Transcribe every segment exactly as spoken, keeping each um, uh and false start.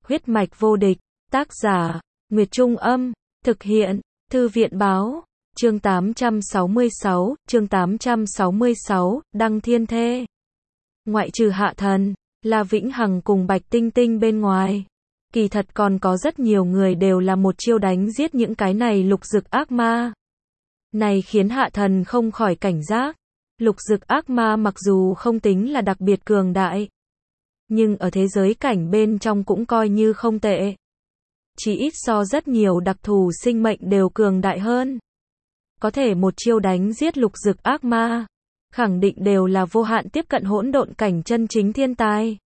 Huyết mạch vô địch, tác giả, Nguyệt Trung Âm, thực hiện, Thư viện Báo, chương tám trăm sáu mươi sáu, chương tám trăm sáu mươi sáu, Đăng Thiên Thê. Ngoại trừ Hạ Thần, La Vĩnh Hằng cùng Bạch Tinh Tinh bên ngoài, kỳ thật còn có rất nhiều người đều là một chiêu đánh giết những cái này lục dực ác ma. Này khiến Hạ Thần không khỏi cảnh giác. Lục dực ác ma mặc dù không tính là đặc biệt cường đại, nhưng ở thế giới cảnh bên trong cũng coi như không tệ. Chỉ ít so rất nhiều đặc thù sinh mệnh đều cường đại hơn. Có thể một chiêu đánh giết lục dực ác ma, khẳng định đều là vô hạn tiếp cận hỗn độn cảnh chân chính thiên tài.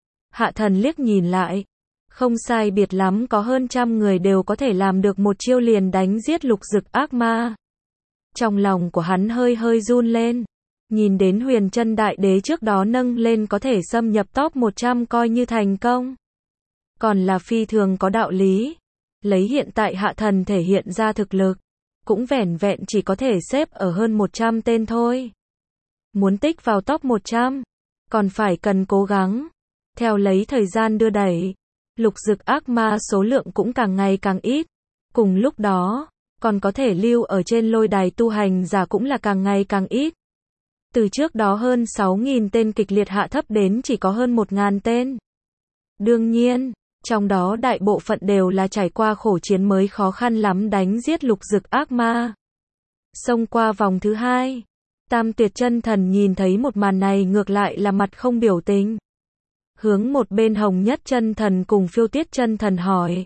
Hạ Thần liếc nhìn lại, không sai biệt lắm có hơn trăm người đều có thể làm được một chiêu liền đánh giết lục dực ác ma. Trong lòng của hắn hơi hơi run lên. Nhìn đến Huyền Chân Đại Đế trước đó nâng lên có thể xâm nhập top một trăm coi như thành công. Còn là phi thường có đạo lý. Lấy hiện tại Hạ Thần thể hiện ra thực lực, cũng vẻn vẹn chỉ có thể xếp ở hơn một trăm tên thôi. Muốn tích vào top một trăm, còn phải cần cố gắng. Theo lấy thời gian đưa đẩy, lục dực ác ma số lượng cũng càng ngày càng ít. Cùng lúc đó, còn có thể lưu ở trên lôi đài tu hành giả cũng là càng ngày càng ít. Từ trước đó hơn sáu nghìn tên kịch liệt hạ thấp đến chỉ có hơn một nghìn tên. Đương nhiên, trong đó đại bộ phận đều là trải qua khổ chiến mới khó khăn lắm đánh giết lục dực ác ma. Xông qua vòng thứ hai, Tam Tuyệt Chân Thần nhìn thấy một màn này ngược lại là mặt không biểu tình. Hướng một bên Hồng Nhất Chân Thần cùng Phiêu Tiết Chân Thần hỏi.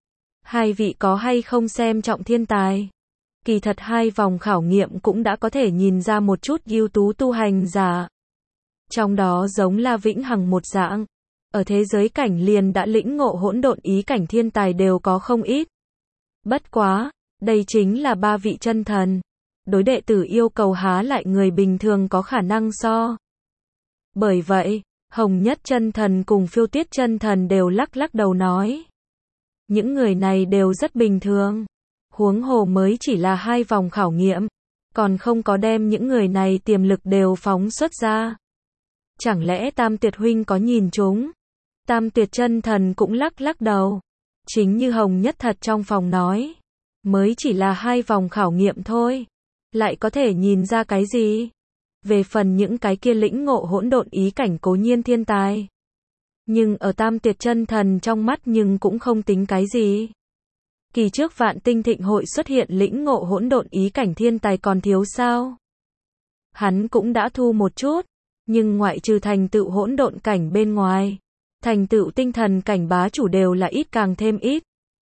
Hai vị có hay không xem trọng thiên tài? Kỳ thật hai vòng khảo nghiệm cũng đã có thể nhìn ra một chút ưu tú tu hành giả. Trong đó giống La Vĩnh Hằng một dạng, ở thế giới cảnh liền đã lĩnh ngộ hỗn độn ý cảnh thiên tài đều có không ít. Bất quá, đây chính là ba vị chân thần. Đối đệ tử yêu cầu há lại người bình thường có khả năng so. Bởi vậy, Hồng Nhất Chân Thần cùng Phiêu Tiết Chân Thần đều lắc lắc đầu nói. Những người này đều rất bình thường. Huống hồ mới chỉ là hai vòng khảo nghiệm, còn không có đem những người này tiềm lực đều phóng xuất ra. Chẳng lẽ Tam Tuyệt huynh có nhìn chúng? Tam Tuyệt Chân Thần cũng lắc lắc đầu. Chính như Hồng Nhất Thật trong phòng nói, mới chỉ là hai vòng khảo nghiệm thôi, lại có thể nhìn ra cái gì? Về phần những cái kia lĩnh ngộ hỗn độn ý cảnh cố nhiên thiên tài, nhưng ở Tam Tuyệt Chân Thần trong mắt nhưng cũng không tính cái gì. Kỳ trước Vạn Tinh Thịnh hội xuất hiện lĩnh ngộ hỗn độn ý cảnh thiên tài còn thiếu sao? Hắn cũng đã thu một chút, nhưng ngoại trừ thành tựu hỗn độn cảnh bên ngoài, thành tựu tinh thần cảnh bá chủ đều là ít càng thêm ít.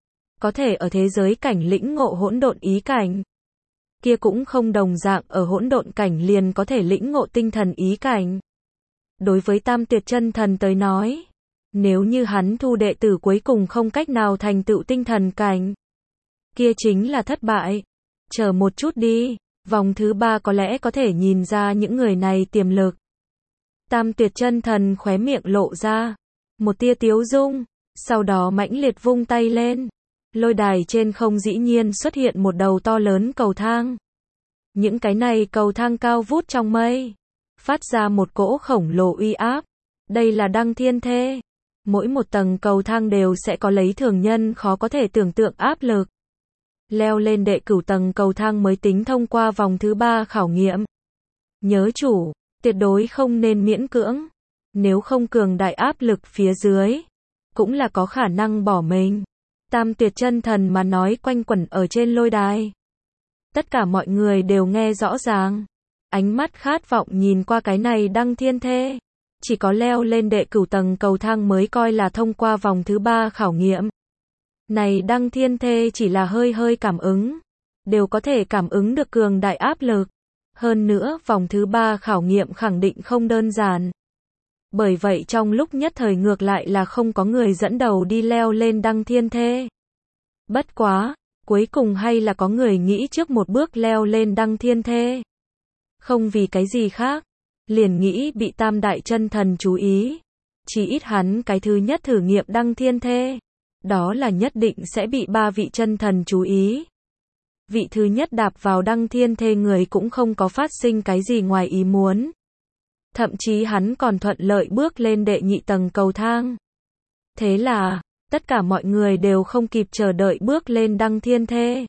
Có thể ở thế giới cảnh lĩnh ngộ hỗn độn ý cảnh, kia cũng không đồng dạng ở hỗn độn cảnh liền có thể lĩnh ngộ tinh thần ý cảnh. Đối với Tam Tuyệt Chân Thần tới nói, nếu như hắn thu đệ tử cuối cùng không cách nào thành tựu tinh thần cảnh, kia chính là thất bại. Chờ một chút đi, vòng thứ ba có lẽ có thể nhìn ra những người này tiềm lực. Tam Tuyệt Chân Thần khóe miệng lộ ra một tia tiếu dung, sau đó mãnh liệt vung tay lên. Lôi đài trên không dĩ nhiên xuất hiện một đầu to lớn cầu thang. Những cái này cầu thang cao vút trong mây, phát ra một cỗ khổng lồ uy áp. Đây là Đăng Thiên Thê. Mỗi một tầng cầu thang đều sẽ có lấy thường nhân khó có thể tưởng tượng áp lực. Leo lên đệ cửu tầng cầu thang mới tính thông qua vòng thứ ba khảo nghiệm. Nhớ chủ, tuyệt đối không nên miễn cưỡng. Nếu không cường đại áp lực phía dưới, cũng là có khả năng bỏ mình. Tam Tuyệt Chân Thần mà nói quanh quẩn ở trên lôi đài. Tất cả mọi người đều nghe rõ ràng. Ánh mắt khát vọng nhìn qua cái này Đăng Thiên Thê. Chỉ có leo lên đệ cửu tầng cầu thang mới coi là thông qua vòng thứ ba khảo nghiệm. Này Đăng Thiên Thê chỉ là hơi hơi cảm ứng, đều có thể cảm ứng được cường đại áp lực. Hơn nữa vòng thứ ba khảo nghiệm khẳng định không đơn giản. Bởi vậy trong lúc nhất thời ngược lại là không có người dẫn đầu đi leo lên Đăng Thiên Thê. Bất quá, cuối cùng hay là có người nghĩ trước một bước leo lên Đăng Thiên Thê. Không vì cái gì khác, liền nghĩ bị Tam Đại Chân Thần chú ý. Chỉ ít hắn cái thứ nhất thử nghiệm Đăng Thiên Thê, đó là nhất định sẽ bị ba vị chân thần chú ý. Vị thứ nhất đạp vào Đăng Thiên Thê người cũng không có phát sinh cái gì ngoài ý muốn. Thậm chí hắn còn thuận lợi bước lên đệ nhị tầng cầu thang. Thế là, Tất cả mọi người đều không kịp chờ đợi bước lên đăng thiên thê.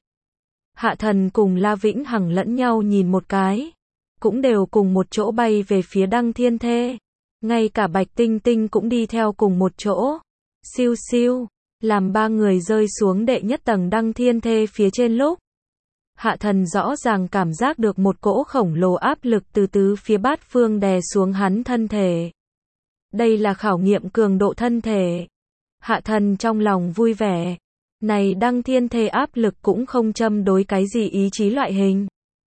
Hạ Thần cùng La Vĩnh Hằng lẫn nhau nhìn một cái, cũng đều cùng một chỗ bay về phía đăng thiên thê. Ngay cả Bạch Tinh Tinh cũng đi theo cùng một chỗ. Siêu siêu, làm ba người rơi xuống đệ nhất tầng đăng thiên thê phía trên lúc. Hạ Thần rõ ràng cảm giác được một cỗ khổng lồ áp lực từ tứ phía bát phương đè xuống hắn thân thể. Đây là khảo nghiệm cường độ thân thể. Hạ Thần trong lòng vui vẻ. Này đăng thiên thê áp lực cũng không châm đối cái gì ý chí loại hình,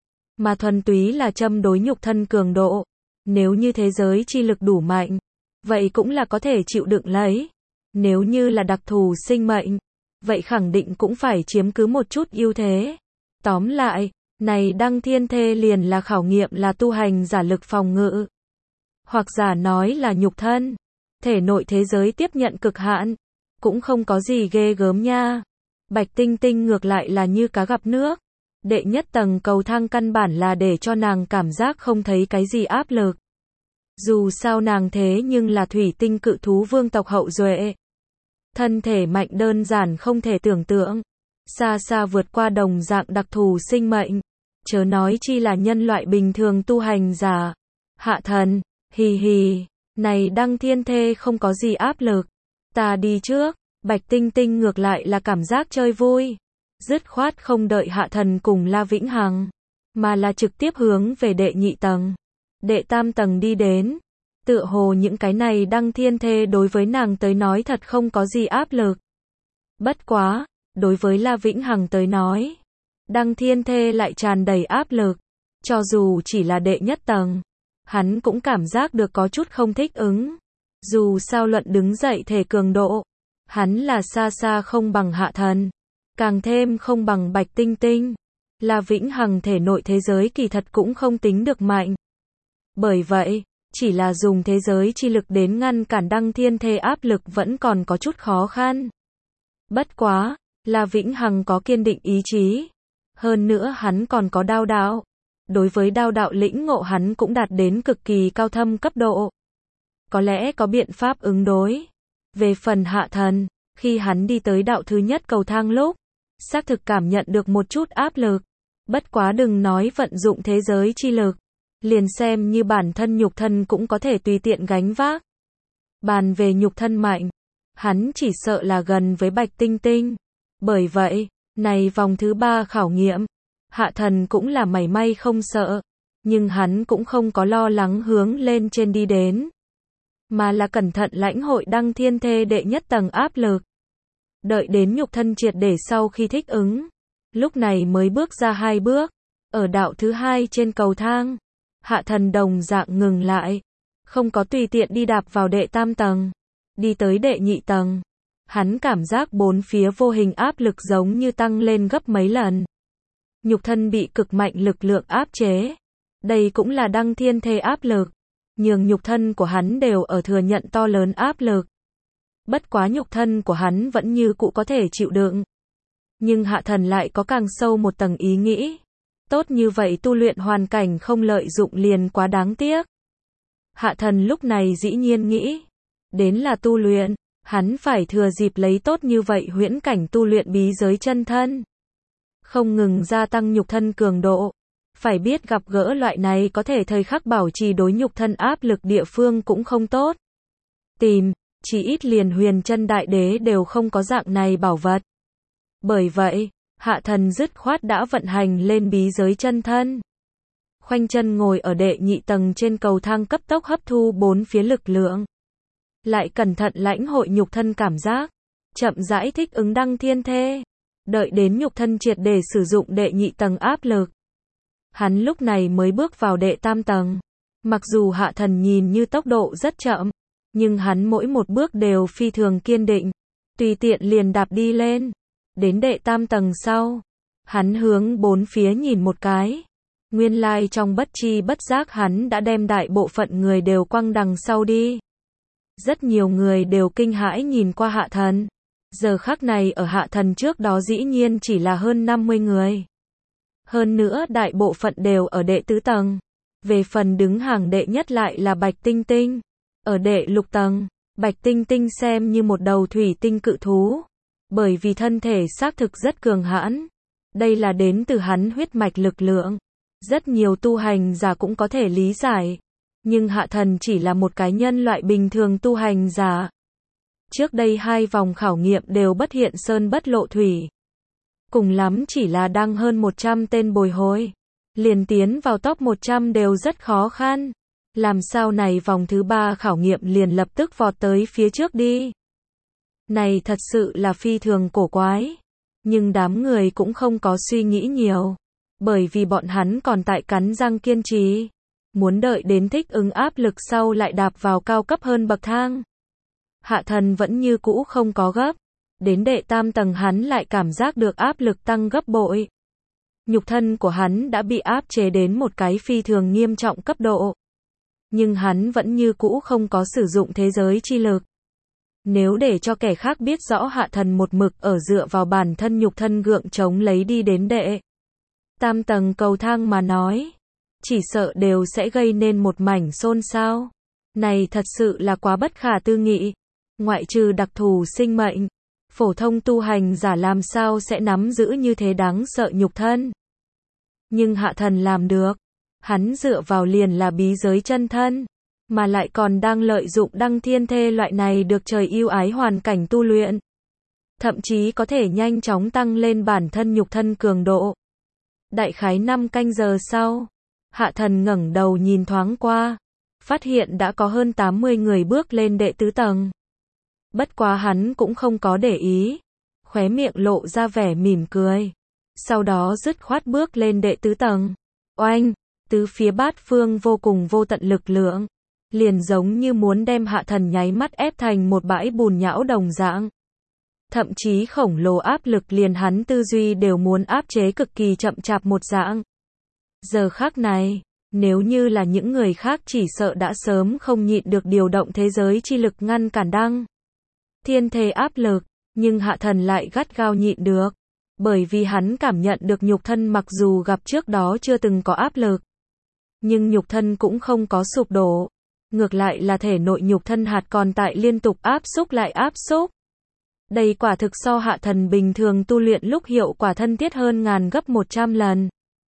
mà thuần túy là châm đối nhục thân cường độ. Nếu như thế giới chi lực đủ mạnh, vậy cũng là có thể chịu đựng lấy. Nếu như là đặc thù sinh mệnh, vậy khẳng định cũng phải chiếm cứ một chút ưu thế. Tóm lại, này đăng thiên thê liền là khảo nghiệm là tu hành giả lực phòng ngự. Hoặc giả nói là nhục thân. Thể nội thế giới tiếp nhận cực hạn. Cũng không có gì ghê gớm nha. Bạch Tinh Tinh ngược lại là như cá gặp nước. Đệ nhất tầng cầu thang căn bản là để cho nàng cảm giác không thấy cái gì áp lực. Dù sao nàng thế nhưng là thủy tinh cự thú vương tộc hậu duệ. Thân thể mạnh đơn giản không thể tưởng tượng. Xa xa vượt qua đồng dạng đặc thù sinh mệnh. Chớ nói chi là nhân loại bình thường tu hành giả. Hạ Thần, hì hì, này đăng thiên thê không có gì áp lực. Ta đi trước. Bạch Tinh Tinh ngược lại là cảm giác chơi vui. Dứt khoát không đợi Hạ Thần cùng La Vĩnh Hằng, mà là trực tiếp hướng về đệ nhị tầng, đệ tam tầng đi đến. Tựa hồ những cái này đăng thiên thê đối với nàng tới nói thật không có gì áp lực. Bất quá, đối với La Vĩnh Hằng tới nói, đăng thiên thê lại tràn đầy áp lực. Cho dù chỉ là đệ nhất tầng, hắn cũng cảm giác được có chút không thích ứng. Dù sao luận đứng dậy thể cường độ, hắn là xa xa không bằng Hạ Thần, càng thêm không bằng Bạch Tinh Tinh. La Vĩnh Hằng thể nội thế giới kỳ thật cũng không tính được mạnh. Bởi vậy, chỉ là dùng thế giới chi lực đến ngăn cản đăng thiên thê áp lực vẫn còn có chút khó khăn. Bất quá, La Vĩnh Hằng có kiên định ý chí. Hơn nữa hắn còn có đao đạo. Đối với đao đạo lĩnh ngộ hắn cũng đạt đến cực kỳ cao thâm cấp độ. Có lẽ có biện pháp ứng đối. Về phần Hạ Thần, khi hắn đi tới đạo thứ nhất cầu thang lúc, xác thực cảm nhận được một chút áp lực. Bất quá đừng nói vận dụng thế giới chi lực, liền xem như bản thân nhục thân cũng có thể tùy tiện gánh vác. Bàn về nhục thân mạnh, hắn chỉ sợ là gần với Bạch Tinh Tinh. Bởi vậy, này vòng thứ ba khảo nghiệm, Hạ Thần cũng là mảy may không sợ, nhưng hắn cũng không có lo lắng hướng lên trên đi đến, mà là cẩn thận lãnh hội đăng thiên thê đệ nhất tầng áp lực. Đợi đến nhục thân triệt để sau khi thích ứng, lúc này mới bước ra hai bước. Ở đạo thứ hai trên cầu thang, Hạ Thần đồng dạng ngừng lại, không có tùy tiện đi đạp vào đệ tam tầng. Đi tới đệ nhị tầng, hắn cảm giác bốn phía vô hình áp lực giống như tăng lên gấp mấy lần. Nhục thân bị cực mạnh lực lượng áp chế. Đây cũng là đăng thiên thê áp lực. Nhường nhục thân của hắn đều ở thừa nhận to lớn áp lực. Bất quá nhục thân của hắn vẫn như cũ có thể chịu đựng. Nhưng Hạ Thần lại có càng sâu một tầng ý nghĩ. Tốt như vậy tu luyện hoàn cảnh không lợi dụng liền quá đáng tiếc. Hạ Thần lúc này dĩ nhiên nghĩ đến là tu luyện, hắn phải thừa dịp lấy tốt như vậy huyễn cảnh tu luyện bí giới chân thân. Không ngừng gia tăng nhục thân cường độ. Phải biết gặp gỡ loại này có thể thời khắc bảo trì đối nhục thân áp lực địa phương cũng không tốt. Tìm, chỉ ít liền Huyền Chân Đại Đế đều không có dạng này bảo vật. Bởi vậy, Hạ Thần dứt khoát đã vận hành lên bí giới chân thân. Khoanh chân ngồi ở đệ nhị tầng trên cầu thang cấp tốc hấp thu bốn phía lực lượng. Lại cẩn thận lãnh hội nhục thân cảm giác. Chậm rãi thích ứng đăng thiên thê. Đợi đến nhục thân triệt để sử dụng đệ nhị tầng áp lực. Hắn lúc này mới bước vào đệ tam tầng. Mặc dù Hạ Thần nhìn như tốc độ rất chậm, nhưng hắn mỗi một bước đều phi thường kiên định. Tùy tiện liền đạp đi lên. Đến đệ tam tầng sau, hắn hướng bốn phía nhìn một cái. Nguyên lai trong bất chi bất giác hắn đã đem đại bộ phận người đều quăng đằng sau đi. Rất nhiều người đều kinh hãi nhìn qua Hạ Thần. Giờ khắc này ở Hạ Thần trước đó dĩ nhiên chỉ là hơn năm mươi người. Hơn nữa đại bộ phận đều ở đệ tứ tầng. Về phần đứng hàng đệ nhất lại là Bạch Tinh Tinh, ở đệ lục tầng. Bạch Tinh Tinh xem như một đầu thủy tinh cự thú, bởi vì thân thể xác thực rất cường hãn. Đây là đến từ hắn huyết mạch lực lượng. Rất nhiều tu hành giả cũng có thể lý giải. Nhưng Hạ Thần chỉ là một cái nhân loại bình thường tu hành giả. Trước đây hai vòng khảo nghiệm đều bất hiện sơn bất lộ thủy. Cùng lắm chỉ là đăng hơn một trăm tên bồi hồi. Liền tiến vào top một trăm đều rất khó khăn. Làm sao này vòng thứ ba khảo nghiệm liền lập tức vọt tới phía trước đi. Này thật sự là phi thường cổ quái. Nhưng đám người cũng không có suy nghĩ nhiều. Bởi vì bọn hắn còn tại cắn răng kiên trì. Muốn đợi đến thích ứng áp lực sau lại đạp vào cao cấp hơn bậc thang. Hạ Thần vẫn như cũ không có gấp. Đến đệ tam tầng hắn lại cảm giác được áp lực tăng gấp bội. Nhục thân của hắn đã bị áp chế đến một cái phi thường nghiêm trọng cấp độ. Nhưng hắn vẫn như cũ không có sử dụng thế giới chi lực. Nếu để cho kẻ khác biết rõ Hạ Thần một mực ở dựa vào bản thân nhục thân gượng chống lấy đi đến đệ tam tầng cầu thang mà nói, chỉ sợ đều sẽ gây nên một mảnh xôn xao. Này thật sự là quá bất khả tư nghị. Ngoại trừ đặc thù sinh mệnh, phổ thông tu hành giả làm sao sẽ nắm giữ như thế đáng sợ nhục thân. Nhưng Hạ Thần làm được. Hắn dựa vào liền là bí giới chân thân, mà lại còn đang lợi dụng đăng thiên thê loại này được trời yêu ái hoàn cảnh tu luyện. Thậm chí có thể nhanh chóng tăng lên bản thân nhục thân cường độ. Đại khái năm canh giờ sau, Hạ Thần ngẩng đầu nhìn thoáng qua, phát hiện đã có hơn tám mươi người bước lên đệ tứ tầng. Bất quá hắn cũng không có để ý, khóe miệng lộ ra vẻ mỉm cười. Sau đó dứt khoát bước lên đệ tứ tầng. Oanh! Tứ phía bát phương vô cùng vô tận lực lượng, liền giống như muốn đem Hạ Thần nháy mắt ép thành một bãi bùn nhão đồng dạng. Thậm chí khổng lồ áp lực liền hắn tư duy đều muốn áp chế cực kỳ chậm chạp một dạng. Giờ khắc này, nếu như là những người khác chỉ sợ đã sớm không nhịn được điều động thế giới chi lực ngăn cản đăng thiên thê áp lực, nhưng Hạ Thần lại gắt gao nhịn được, bởi vì hắn cảm nhận được nhục thân mặc dù gặp trước đó chưa từng có áp lực, nhưng nhục thân cũng không có sụp đổ. Ngược lại là thể nội nhục thân hạt còn tại liên tục áp xúc lại áp xúc. Đây quả thực so Hạ Thần bình thường tu luyện lúc hiệu quả thân thiết hơn ngàn gấp một trăm lần.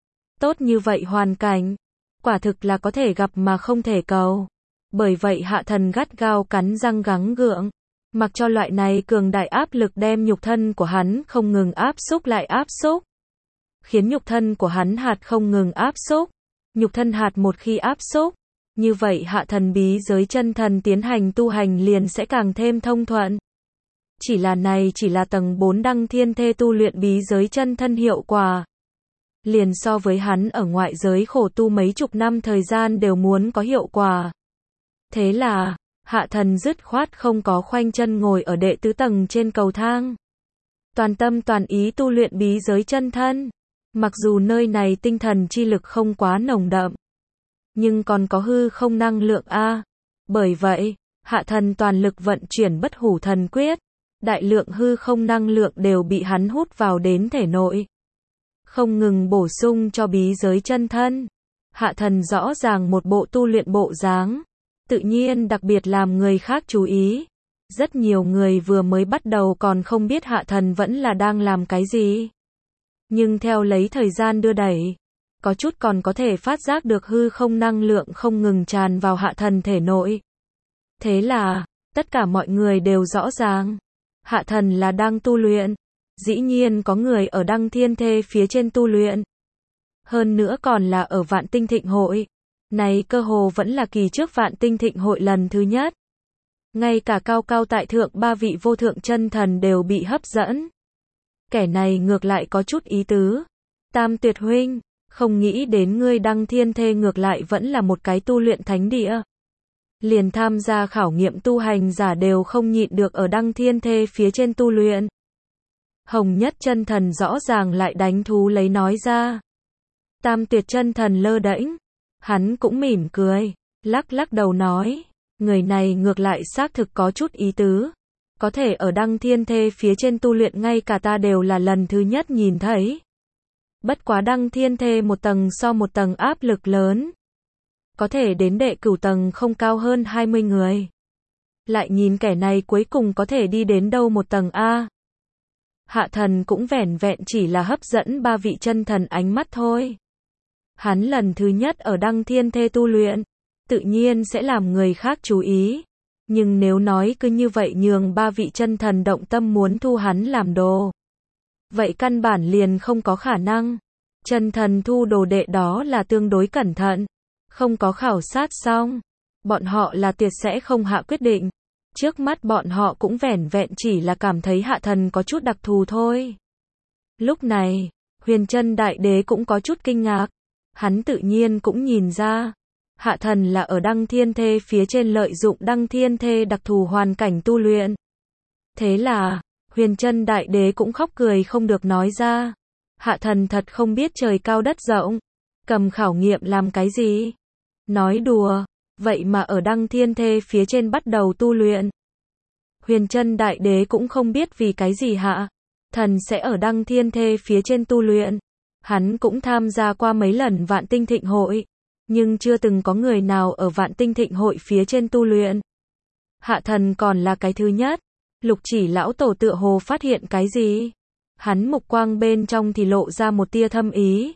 Tốt như vậy hoàn cảnh, quả thực là có thể gặp mà không thể cầu. Bởi vậy Hạ Thần gắt gao cắn răng gắng gượng, mặc cho loại này cường đại áp lực đem nhục thân của hắn không ngừng áp xúc lại áp xúc. Khiến nhục thân của hắn hạt không ngừng áp xúc. Nhục thân hạt một khi áp xúc, như vậy Hạ Thần bí giới chân thần tiến hành tu hành liền sẽ càng thêm thông thuận. Chỉ là này chỉ là tầng bốn đăng thiên thê tu luyện bí giới chân thân hiệu quả. Liền so với hắn ở ngoại giới khổ tu mấy chục năm thời gian đều muốn có hiệu quả. Thế là, Hạ Thần dứt khoát không có khoanh chân ngồi ở đệ tứ tầng trên cầu thang. Toàn tâm toàn ý tu luyện bí giới chân thân. Mặc dù nơi này tinh thần chi lực không quá nồng đậm, nhưng còn có hư không năng lượng a. Bởi vậy, Hạ Thần toàn lực vận chuyển bất hủ thần quyết, đại lượng hư không năng lượng đều bị hắn hút vào đến thể nội, không ngừng bổ sung cho bí giới chân thân. Hạ Thần rõ ràng một bộ tu luyện bộ dáng, tự nhiên đặc biệt làm người khác chú ý. Rất nhiều người vừa mới bắt đầu còn không biết Hạ Thần vẫn là đang làm cái gì. Nhưng theo lấy thời gian đưa đẩy, có chút còn có thể phát giác được hư không năng lượng không ngừng tràn vào Hạ Thần thể nội. Thế là, tất cả mọi người đều rõ ràng, Hạ Thần là đang tu luyện. Dĩ nhiên có người ở đăng thiên thê phía trên tu luyện. Hơn nữa còn là ở Vạn Tinh Thịnh Hội. Này cơ hồ vẫn là kỳ trước Vạn Tinh Thịnh Hội lần thứ nhất. Ngay cả cao cao tại thượng ba vị vô thượng chân thần đều bị hấp dẫn. Kẻ này ngược lại có chút ý tứ. Tam Tuyệt huynh, không nghĩ đến ngươi đăng thiên thê ngược lại vẫn là một cái tu luyện thánh địa. Liền tham gia khảo nghiệm tu hành giả đều không nhịn được ở đăng thiên thê phía trên tu luyện. Hồng Nhất chân thần rõ ràng lại đánh thú lấy nói ra. Tam Tuyệt chân thần lơ đễnh, hắn cũng mỉm cười, lắc lắc đầu nói, người này ngược lại xác thực có chút ý tứ. Có thể ở đăng thiên thê phía trên tu luyện ngay cả ta đều là lần thứ nhất nhìn thấy. Bất quá đăng thiên thê một tầng so một tầng áp lực lớn. Có thể đến đệ cửu tầng không cao hơn hai mươi người. lại nhìn kẻ này cuối cùng có thể đi đến đâu một tầng a. Hạ thần cũng vẻn vẹn chỉ là hấp dẫn ba vị chân thần ánh mắt thôi. Hắn lần thứ nhất ở Đăng Thiên Thê tu luyện, tự nhiên sẽ làm người khác chú ý. Nhưng nếu nói cứ như vậy nhường ba vị chân thần động tâm muốn thu hắn làm đồ, vậy căn bản liền không có khả năng. Chân thần thu đồ đệ đó là tương đối cẩn thận, không có khảo sát xong, bọn họ là tuyệt sẽ không hạ quyết định. Trước mắt bọn họ cũng vẻn vẹn chỉ là cảm thấy hạ thần có chút đặc thù thôi. Lúc này, Huyền Chân Đại Đế cũng có chút kinh ngạc. Hắn tự nhiên cũng nhìn ra, hạ thần là ở Đăng Thiên Thê phía trên lợi dụng Đăng Thiên Thê đặc thù hoàn cảnh tu luyện. Thế là, Huyền Chân Đại Đế cũng khóc cười không được nói ra. Hạ thần thật không biết trời cao đất rộng, cầm khảo nghiệm làm cái gì? Nói đùa, vậy mà ở Đăng Thiên Thê phía trên bắt đầu tu luyện. Huyền Chân Đại Đế cũng không biết vì cái gì hạ thần sẽ ở Đăng Thiên Thê phía trên tu luyện. Hắn cũng tham gia qua mấy lần Vạn Tinh Thịnh Hội, nhưng chưa từng có người nào ở Vạn Tinh Thịnh Hội phía trên tu luyện. Hạ thần còn là cái thứ nhất. Lục Chỉ lão tổ tựa hồ phát hiện cái gì? Hắn mục quang bên trong thì lộ ra một tia thâm ý.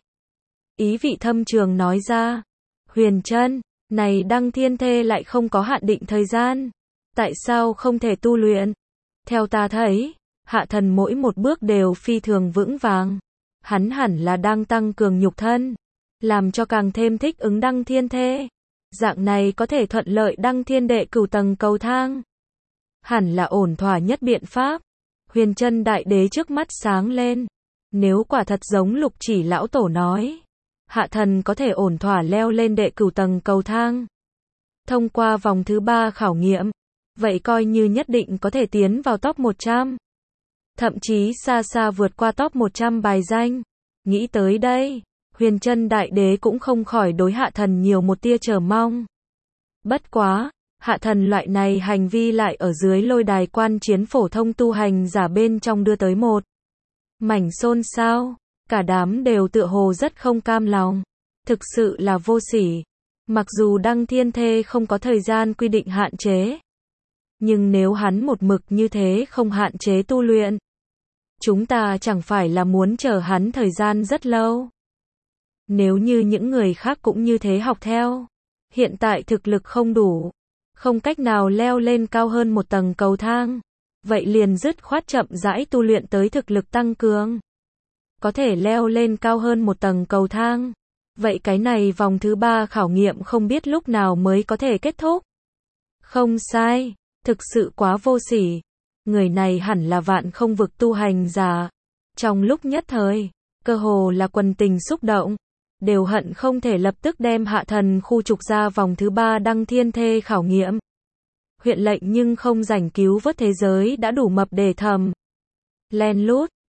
Ý vị thâm trường nói ra, Huyền Chân, này Đăng Thiên Thê lại không có hạn định thời gian, tại sao không thể tu luyện? Theo ta thấy, hạ thần mỗi một bước đều phi thường vững vàng. Hắn hẳn là đang tăng cường nhục thân, làm cho càng thêm thích ứng Đăng Thiên Thê. Dạng này có thể thuận lợi đăng thiên đệ cửu tầng cầu thang. Hẳn là ổn thỏa nhất biện pháp. Huyền Chân Đại Đế trước mắt sáng lên. Nếu quả thật giống Lục Chỉ lão tổ nói, hạ thần có thể ổn thỏa leo lên đệ cửu tầng cầu thang, thông qua vòng thứ ba khảo nghiệm, vậy coi như nhất định có thể tiến vào top một trăm. Thậm chí xa xa vượt qua top một trăm bài danh. Nghĩ tới đây, Huyền Chân Đại Đế cũng không khỏi đối hạ thần nhiều một tia chờ mong. Bất quá, hạ thần loại này hành vi lại ở dưới lôi đài quan chiến phổ thông tu hành giả bên trong đưa tới một mảnh xôn xao. Cả đám đều tựa hồ rất không cam lòng. Thực sự là vô sỉ. Mặc dù Đăng Thiên Thê không có thời gian quy định hạn chế, nhưng nếu hắn một mực như thế không hạn chế tu luyện, chúng ta chẳng phải là muốn chờ hắn thời gian rất lâu. Nếu như những người khác cũng như thế học theo, hiện tại thực lực không đủ, không cách nào leo lên cao hơn một tầng cầu thang, vậy liền dứt khoát chậm rãi tu luyện tới thực lực tăng cường. Có thể leo lên cao hơn một tầng cầu thang, vậy cái này vòng thứ ba khảo nghiệm không biết lúc nào mới có thể kết thúc. Không sai, thực sự quá vô sỉ. Người này hẳn là vạn không vực tu hành giả. Trong lúc nhất thời, cơ hồ là quần tình xúc động, đều hận không thể lập tức đem hạ thần khu trục ra vòng thứ ba Đăng Thiên Thê khảo nghiệm. Huyện lệnh nhưng không rảnh cứu vớt thế giới đã đủ mập để thầm. Len lút,